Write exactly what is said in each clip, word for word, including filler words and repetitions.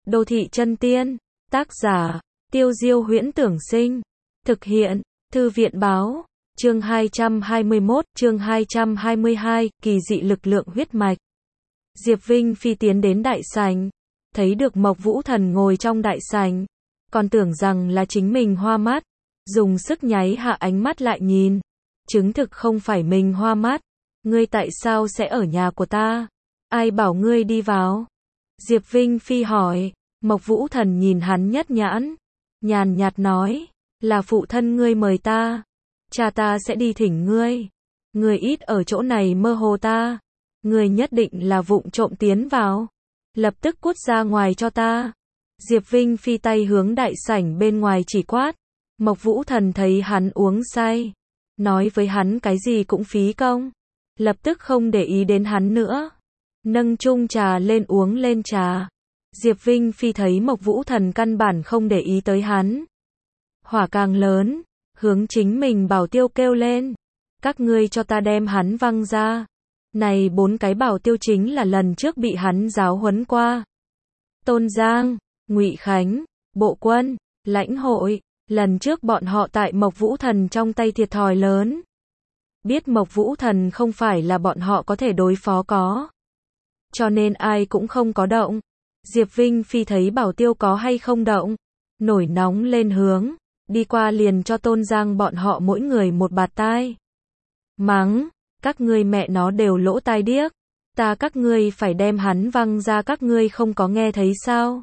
Đô thị chân tiên, tác giả, Tiêu Diêu Huyễn Tưởng Sinh, thực hiện, Thư viện Báo, chương hai trăm hai mươi mốt, chương hai trăm hai mươi hai, kỳ dị lực lượng huyết mạch. Diệp Vinh Phi tiến đến đại sảnh, thấy được Mộc Vũ Thần ngồi trong đại sảnh, còn tưởng rằng là chính mình hoa mắt, dùng sức nháy hạ ánh mắt lại nhìn, chứng thực không phải mình hoa mắt. Ngươi tại sao sẽ ở nhà của ta? Ai bảo ngươi đi vào? Diệp Vinh Phi hỏi. Mộc Vũ Thần nhìn hắn nhất nhãn, nhàn nhạt nói, là phụ thân ngươi mời ta, cha ta sẽ đi thỉnh ngươi, ngươi ít ở chỗ này mơ hồ ta, ngươi nhất định là vụng trộm tiến vào, lập tức cút ra ngoài cho ta. Diệp Vinh Phi tay hướng đại sảnh bên ngoài chỉ quát. Mộc Vũ Thần thấy hắn uống say, nói với hắn cái gì cũng phí công, lập tức không để ý đến hắn nữa, nâng chung trà lên uống lên trà. Diệp Vinh Phi thấy Mộc Vũ Thần căn bản không để ý tới hắn, hỏa càng lớn, hướng chính mình bảo tiêu kêu lên, các ngươi cho ta đem hắn văng ra. Này bốn cái bảo tiêu chính là lần trước bị hắn giáo huấn qua. Tôn Giang, Ngụy Khánh, Bộ Quân, Lãnh Hội, lần trước bọn họ tại Mộc Vũ Thần trong tay thiệt thòi lớn. Biết Mộc Vũ Thần không phải là bọn họ có thể đối phó có, cho nên ai cũng không có động. Diệp Vinh Phi thấy bảo tiêu có hay không động, nổi nóng lên hướng, đi qua liền cho Tôn Giang bọn họ mỗi người một bạt tai. Mắng, các ngươi mẹ nó đều lỗ tai điếc, ta các ngươi phải đem hắn văng ra, các ngươi không có nghe thấy sao?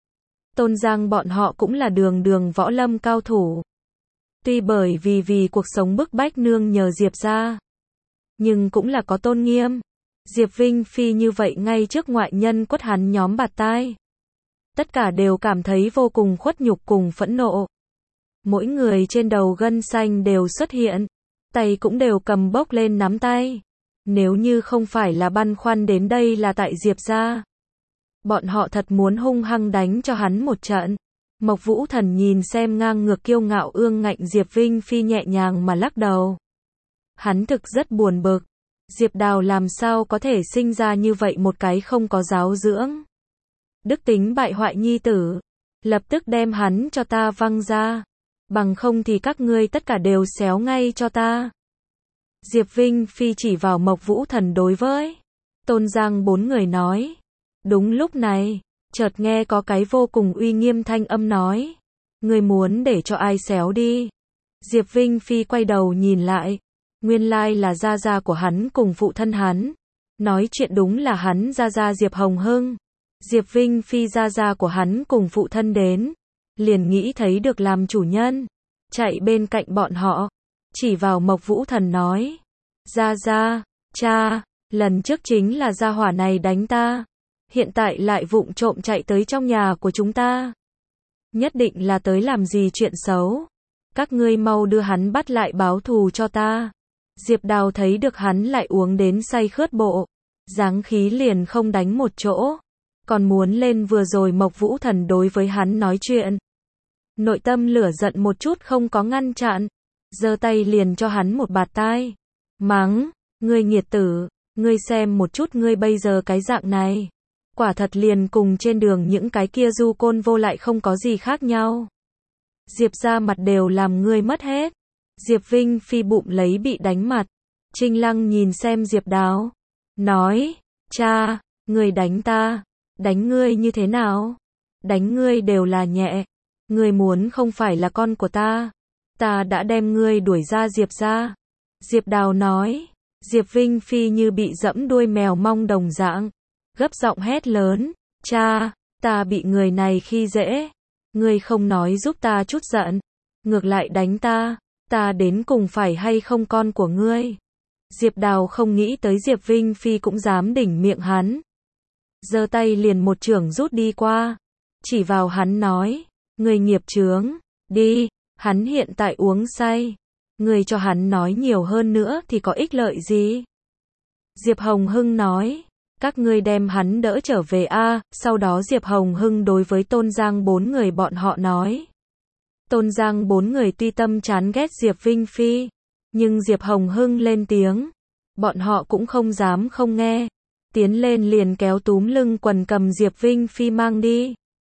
Tôn Giang bọn họ cũng là đường đường võ lâm cao thủ. Tuy bởi vì vì cuộc sống bức bách nương nhờ Diệp ra, nhưng cũng là có tôn nghiêm. Diệp Vinh Phi như vậy ngay trước ngoại nhân quất hắn nhóm bạt tai. Tất cả đều cảm thấy vô cùng khuất nhục cùng phẫn nộ. Mỗi người trên đầu gân xanh đều xuất hiện, tay cũng đều cầm bốc lên nắm tay. Nếu như không phải là băn khoăn đến đây là tại Diệp gia, bọn họ thật muốn hung hăng đánh cho hắn một trận. Mộc Vũ Thần nhìn xem ngang ngược kiêu ngạo ương ngạnh Diệp Vinh Phi nhẹ nhàng mà lắc đầu. Hắn thực rất buồn bực. Diệp Đào làm sao có thể sinh ra như vậy một cái không có giáo dưỡng, đức tính bại hoại nhi tử. Lập tức đem hắn cho ta văng ra, bằng không thì các ngươi tất cả đều xéo ngay cho ta. Diệp Vinh Phi chỉ vào Mộc Vũ Thần đối với Tôn Giang bốn người nói. Đúng lúc này, chợt nghe có cái vô cùng uy nghiêm thanh âm nói, ngươi muốn để cho ai xéo đi? Diệp Vinh Phi quay đầu nhìn lại, nguyên lai là gia gia của hắn cùng phụ thân hắn. Nói chuyện đúng là hắn gia gia Diệp Hồng Hưng. Diệp Vinh Phi gia gia của hắn cùng phụ thân đến, liền nghĩ thấy được làm chủ nhân, chạy bên cạnh bọn họ, chỉ vào Mộc Vũ Thần nói, gia gia, cha, lần trước chính là gia hỏa này đánh ta, hiện tại lại vụng trộm chạy tới trong nhà của chúng ta, nhất định là tới làm gì chuyện xấu, các ngươi mau đưa hắn bắt lại báo thù cho ta. Diệp Đào thấy được hắn lại uống đến say khướt bộ, dáng khí liền không đánh một chỗ, còn muốn lên vừa rồi Mộc Vũ Thần đối với hắn nói chuyện. Nội tâm lửa giận một chút không có ngăn chặn, giơ tay liền cho hắn một bạt tai, mắng, ngươi nghiệt tử, ngươi xem một chút ngươi bây giờ cái dạng này, quả thật liền cùng trên đường những cái kia du côn vô lại không có gì khác nhau. Diệp ra mặt đều làm ngươi mất hết. Diệp Vinh Phi bụng lấy bị đánh mặt. Trinh Lăng nhìn xem Diệp Đào, nói, cha, ngươi đánh ta, đánh ngươi như thế nào? Đánh ngươi đều là nhẹ, ngươi muốn không phải là con của ta, ta đã đem ngươi đuổi ra Diệp ra. Diệp Đào nói. Diệp Vinh Phi như bị dẫm đuôi mèo mong đồng dạng, gấp giọng hét lớn, cha, ta bị người này khi dễ, ngươi không nói giúp ta chút giận, ngược lại đánh ta, ta đến cùng phải hay không con của ngươi? Diệp Đào không nghĩ tới Diệp Vinh Phi cũng dám đỉnh miệng hắn, giơ tay liền một chưởng rút đi qua, chỉ vào hắn nói, ngươi nghiệp chướng, đi, hắn hiện tại uống say, ngươi cho hắn nói nhiều hơn nữa thì có ích lợi gì? Diệp Hồng Hưng nói, các ngươi đem hắn đỡ trở về a. Sau đó Diệp Hồng Hưng đối với Tôn Giang bốn người bọn họ nói. Tôn Giang bốn người tuy tâm chán ghét Diệp Vinh Phi, nhưng Diệp Hồng Hưng lên tiếng, bọn họ cũng không dám không nghe, tiến lên liền kéo túm lưng quần cầm Diệp Vinh Phi mang đi.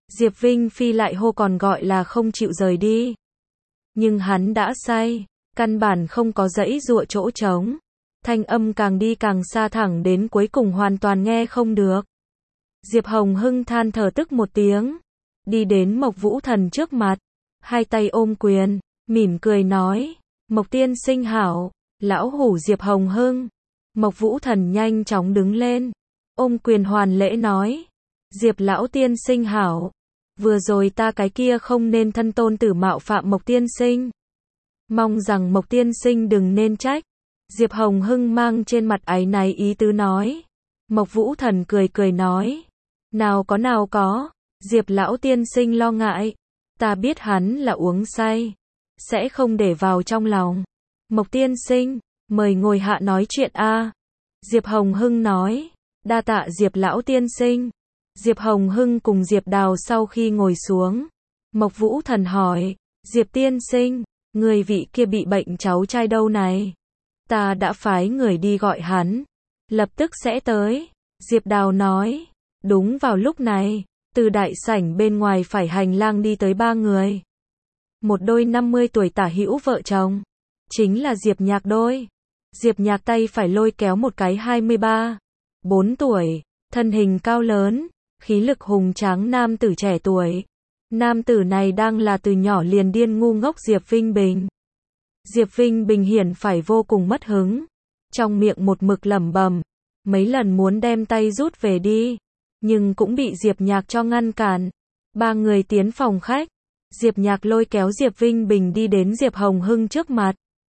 Diệp Vinh Phi lại hô còn gọi là không chịu rời đi. Nhưng hắn đã say, căn bản không có dãy dụa chỗ trống. Thanh âm càng đi càng xa thẳng đến cuối cùng hoàn toàn nghe không được. Diệp Hồng Hưng than thở tức một tiếng, đi đến Mộc Vũ Thần trước mặt, hai tay ôm quyền, mỉm cười nói, Mộc tiên sinh hảo, lão hủ Diệp Hồng Hưng. Mộc Vũ Thần nhanh chóng đứng lên, ôm quyền hoàn lễ nói, Diệp lão tiên sinh hảo, vừa rồi ta cái kia không nên thân tôn tử mạo phạm Mộc tiên sinh. Mong rằng Mộc tiên sinh đừng nên trách. Diệp Hồng Hưng mang trên mặt áy náy ý tứ nói. Mộc Vũ Thần cười cười nói, nào có nào có, Diệp lão tiên sinh lo ngại, ta biết hắn là uống say, sẽ không để vào trong lòng. Mộc tiên sinh, mời ngồi hạ nói chuyện a. Diệp Hồng Hưng nói, đa tạ Diệp lão tiên sinh. Diệp Hồng Hưng cùng Diệp Đào sau khi ngồi xuống, Mộc Vũ Thần hỏi, Diệp tiên sinh, người vị kia bị bệnh cháu trai đâu này? Ta đã phái người đi gọi hắn, lập tức sẽ tới. Diệp Đào nói, đúng vào lúc này, từ đại sảnh bên ngoài phải hành lang đi tới ba người. Một đôi năm mươi tuổi tả hữu vợ chồng, chính là Diệp Nhạc đôi. Diệp Nhạc tay phải lôi kéo một cái hai mươi ba, bốn tuổi, thân hình cao lớn, khí lực hùng tráng nam tử trẻ tuổi. Nam tử này đang là từ nhỏ liền điên ngu ngốc Diệp Vinh Bình. Diệp Vinh Bình hiển phải vô cùng mất hứng, trong miệng một mực lẩm bẩm, mấy lần muốn đem tay rút về đi, nhưng cũng bị Diệp Nhạc cho ngăn cản. Ba người tiến phòng khách, Diệp Nhạc lôi kéo Diệp Vinh Bình đi đến Diệp Hồng Hưng trước mặt.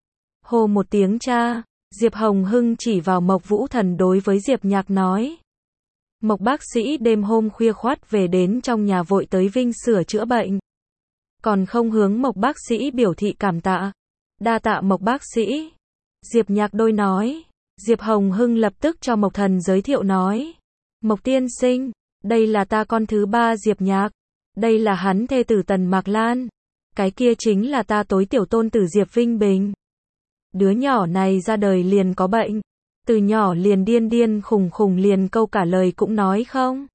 Hô một tiếng cha, Diệp Hồng Hưng chỉ vào Mộc Vũ Thần đối với Diệp Nhạc nói. Mộc bác sĩ đêm hôm khuya khoắt về đến trong nhà vội tới Vinh sửa chữa bệnh. Còn không hướng Mộc bác sĩ biểu thị cảm tạ. Đa tạ Mộc bác sĩ. Diệp Nhạc đôi nói. Diệp Hồng Hưng lập tức cho Mộc Thần giới thiệu nói. Mộc tiên sinh, đây là ta con thứ ba Diệp Nhạc. Đây là hắn thê tử Tần Mạc Lan. Cái kia chính là ta tối tiểu tôn tử Diệp Vinh Bình. Đứa nhỏ này ra đời liền có bệnh. Từ nhỏ liền điên điên khùng khùng liền câu cả lời cũng nói không.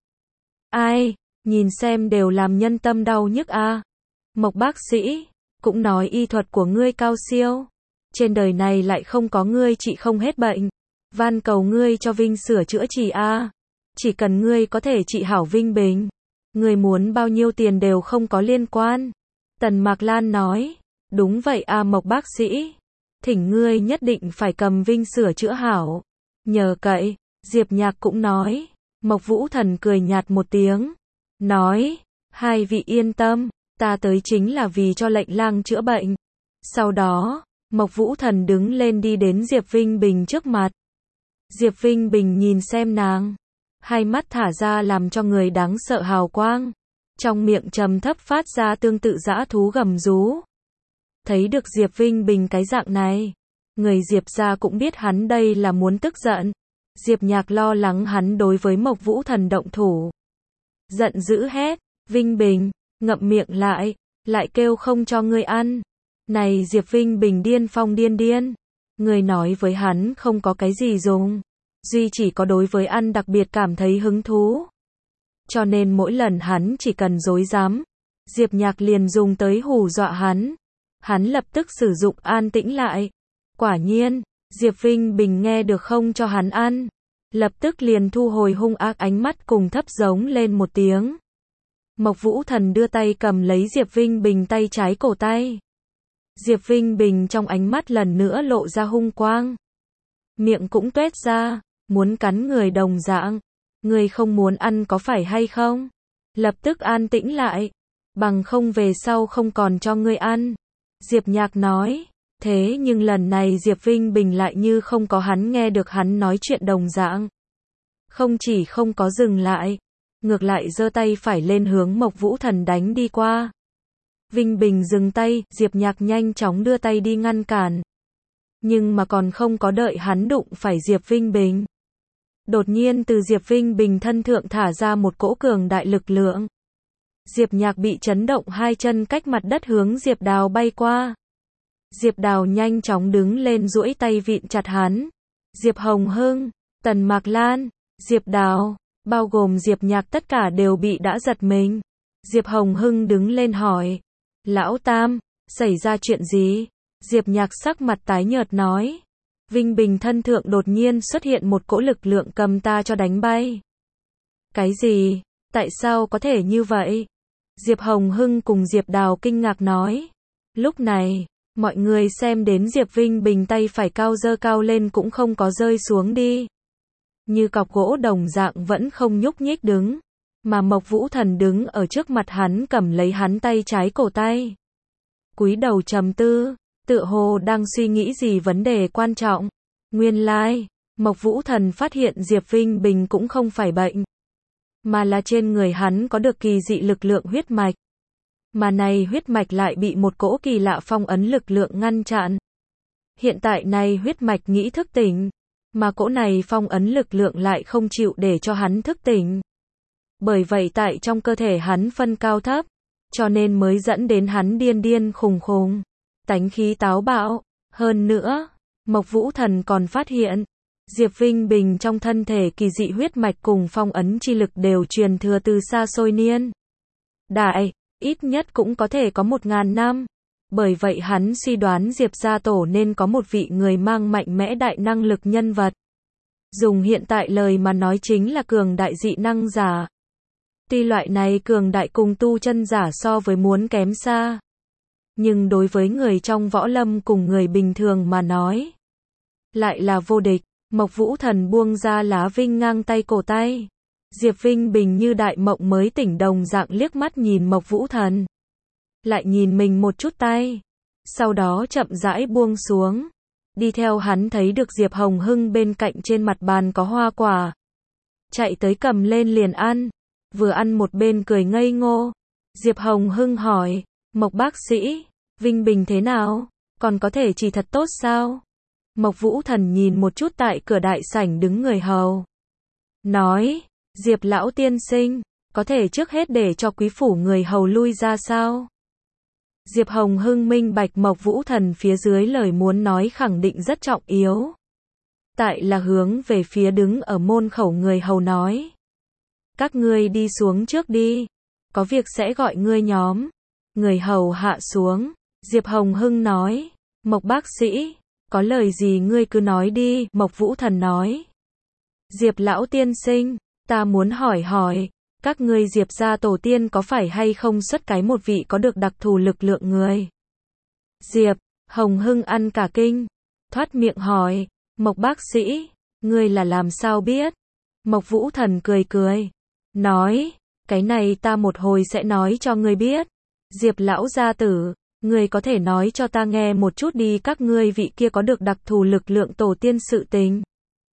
Ai, nhìn xem đều làm nhân tâm đau nhức a. À. Mộc bác sĩ, cũng nói y thuật của ngươi cao siêu. Trên đời này lại không có ngươi trị không hết bệnh. Van cầu ngươi cho Vinh sửa chữa trị a. À. Chỉ cần ngươi có thể trị hảo Vinh Bình. Ngươi muốn bao nhiêu tiền đều không có liên quan. Tần Mạc Lan nói, đúng vậy a à Mộc bác sĩ. Thỉnh ngươi nhất định phải cầm Vinh sửa chữa hảo. Nhờ cậy, Diệp Nhạc cũng nói. Mộc Vũ Thần cười nhạt một tiếng. Nói, hai vị yên tâm, ta tới chính là vì cho lệnh lang chữa bệnh. Sau đó, Mộc Vũ Thần đứng lên đi đến Diệp Vinh Bình trước mặt. Diệp Vinh Bình nhìn xem nàng. Hai mắt thả ra làm cho người đáng sợ hào quang. Trong miệng trầm thấp phát ra tương tự dã thú gầm rú. Thấy được Diệp Vinh Bình cái dạng này, người Diệp gia cũng biết hắn đây là muốn tức giận. Diệp Nhạc lo lắng hắn đối với Mộc Vũ Thần động thủ. Giận dữ hét, Vinh Bình, ngậm miệng lại, lại kêu không cho ngươi ăn. Này Diệp Vinh Bình điên phong điên điên. Người nói với hắn không có cái gì dùng. Duy chỉ có đối với ăn đặc biệt cảm thấy hứng thú. Cho nên mỗi lần hắn chỉ cần dối dám, Diệp Nhạc liền dùng tới hù dọa hắn. Hắn lập tức sử dụng an tĩnh lại. Quả nhiên, Diệp Vinh Bình nghe được không cho hắn ăn. Lập tức liền thu hồi hung ác ánh mắt cùng thấp giống lên một tiếng. Mộc Vũ Thần đưa tay cầm lấy Diệp Vinh Bình tay trái cổ tay. Diệp Vinh Bình trong ánh mắt lần nữa lộ ra hung quang. Miệng cũng tuét ra, muốn cắn người đồng dạng. Người không muốn ăn có phải hay không? Lập tức an tĩnh lại. Bằng không về sau không còn cho ngươi ăn. Diệp Nhạc nói. Thế nhưng lần này Diệp Vinh Bình lại như không có hắn nghe được hắn nói chuyện đồng dạng. Không chỉ không có dừng lại, ngược lại giơ tay phải lên hướng Mộc Vũ Thần đánh đi qua. Vinh Bình dừng tay, Diệp Nhạc nhanh chóng đưa tay đi ngăn cản. Nhưng mà còn không có đợi hắn đụng phải Diệp Vinh Bình. Đột nhiên từ Diệp Vinh Bình thân thượng thả ra một cỗ cường đại lực lượng. Diệp Nhạc bị chấn động hai chân cách mặt đất hướng Diệp Đào bay qua. Diệp Đào nhanh chóng đứng lên duỗi tay vịn chặt hắn. Diệp Hồng Hưng, Tần Mạc Lan, Diệp Đào, bao gồm Diệp Nhạc tất cả đều bị đã giật mình. Diệp Hồng Hưng đứng lên hỏi. Lão Tam, xảy ra chuyện gì? Diệp Nhạc sắc mặt tái nhợt nói. Vinh Bình thân thượng đột nhiên xuất hiện một cỗ lực lượng cầm ta cho đánh bay. Cái gì? Tại sao có thể như vậy? Diệp Hồng Hưng cùng Diệp Đào kinh ngạc nói. Lúc này, mọi người xem đến Diệp Vinh Bình tay phải cao giơ cao lên cũng không có rơi xuống đi. Như cọc gỗ đồng dạng vẫn không nhúc nhích đứng. Mà Mộc Vũ Thần đứng ở trước mặt hắn cầm lấy hắn tay trái cổ tay. Cúi đầu trầm tư, tựa hồ đang suy nghĩ gì vấn đề quan trọng. Nguyên lai, Mộc Vũ Thần phát hiện Diệp Vinh Bình cũng không phải bệnh. Mà là trên người hắn có được kỳ dị lực lượng huyết mạch. Mà này huyết mạch lại bị một cỗ kỳ lạ phong ấn lực lượng ngăn chặn. Hiện tại này huyết mạch nghĩ thức tỉnh. Mà cỗ này phong ấn lực lượng lại không chịu để cho hắn thức tỉnh. Bởi vậy tại trong cơ thể hắn phân cao thấp. Cho nên mới dẫn đến hắn điên điên khùng khùng. Tánh khí táo bạo. Hơn nữa, Mộc Vũ Thần còn phát hiện. Diệp Vinh Bình trong thân thể kỳ dị huyết mạch cùng phong ấn chi lực đều truyền thừa từ xa xôi niên đại, ít nhất cũng có thể có một ngàn năm. Bởi vậy hắn suy đoán Diệp gia tổ nên có một vị người mang mạnh mẽ đại năng lực nhân vật. Dùng hiện tại lời mà nói chính là cường đại dị năng giả. Tuy loại này cường đại cùng tu chân giả so với muốn kém xa. Nhưng đối với người trong võ lâm cùng người bình thường mà nói, lại là vô địch. Mộc Vũ Thần buông ra lá vinh ngang tay cổ tay. Diệp Vinh Bình như đại mộng mới tỉnh đồng dạng liếc mắt nhìn Mộc Vũ Thần. Lại nhìn mình một chút tay. Sau đó chậm rãi buông xuống. Đi theo hắn thấy được Diệp Hồng Hưng bên cạnh trên mặt bàn có hoa quả. Chạy tới cầm lên liền ăn. Vừa ăn một bên cười ngây ngô. Diệp Hồng Hưng hỏi. Mộc bác sĩ, Vinh Bình thế nào? Còn có thể chỉ thật tốt sao? Mộc Vũ Thần nhìn một chút tại cửa đại sảnh đứng người hầu. Nói, Diệp lão tiên sinh, có thể trước hết để cho quý phủ người hầu lui ra sao? Diệp Hồng Hưng minh bạch Mộc Vũ Thần phía dưới lời muốn nói khẳng định rất trọng yếu. Tại là hướng về phía đứng ở môn khẩu người hầu nói. Các ngươi đi xuống trước đi. Có việc sẽ gọi ngươi nhóm. Người hầu hạ xuống. Diệp Hồng Hưng nói. Mộc bác sĩ. Có lời gì ngươi cứ nói đi, Mộc Vũ Thần nói. Diệp lão tiên sinh, ta muốn hỏi hỏi, các ngươi Diệp gia tổ tiên có phải hay không xuất cái một vị có được đặc thù lực lượng người? Diệp Hồng Hưng ăn cả kinh, thoát miệng hỏi, Mộc bác sĩ, ngươi là làm sao biết? Mộc Vũ Thần cười cười, nói, cái này ta một hồi sẽ nói cho ngươi biết. Diệp lão gia tử, ngươi có thể nói cho ta nghe một chút đi, các ngươi vị kia có được đặc thù lực lượng tổ tiên sự tình.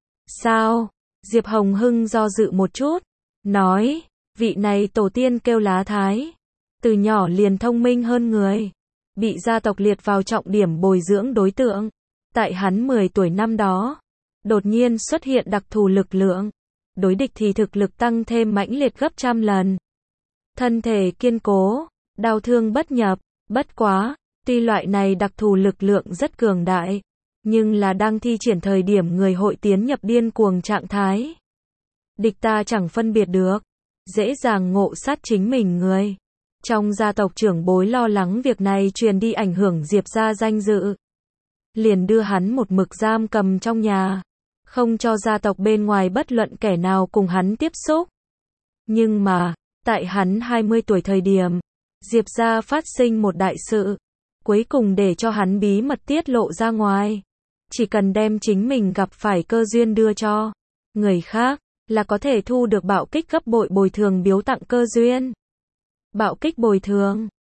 Sao? Diệp Hồng Hưng do dự một chút, nói, vị này tổ tiên kêu Lá Thái. Từ nhỏ liền thông minh hơn người. Bị gia tộc liệt vào trọng điểm bồi dưỡng đối tượng. Tại hắn mười tuổi năm đó, đột nhiên xuất hiện đặc thù lực lượng. Đối địch thì thực lực tăng thêm mãnh liệt gấp trăm lần. Thân thể kiên cố, đau thương bất nhập. Bất quá, tuy loại này đặc thù lực lượng rất cường đại, nhưng là đang thi triển thời điểm người hội tiến nhập điên cuồng trạng thái. Địch ta chẳng phân biệt được, dễ dàng ngộ sát chính mình người. Trong gia tộc trưởng bối lo lắng việc này truyền đi ảnh hưởng Diệp gia danh dự. Liền đưa hắn một mực giam cầm trong nhà, không cho gia tộc bên ngoài bất luận kẻ nào cùng hắn tiếp xúc. Nhưng mà, tại hắn hai mươi tuổi thời điểm, Diệp gia phát sinh một đại sự, cuối cùng để cho hắn bí mật tiết lộ ra ngoài. Chỉ cần đem chính mình gặp phải cơ duyên đưa cho người khác, là có thể thu được bạo kích gấp bội bồi thường biếu tặng cơ duyên. Bạo kích bồi thường,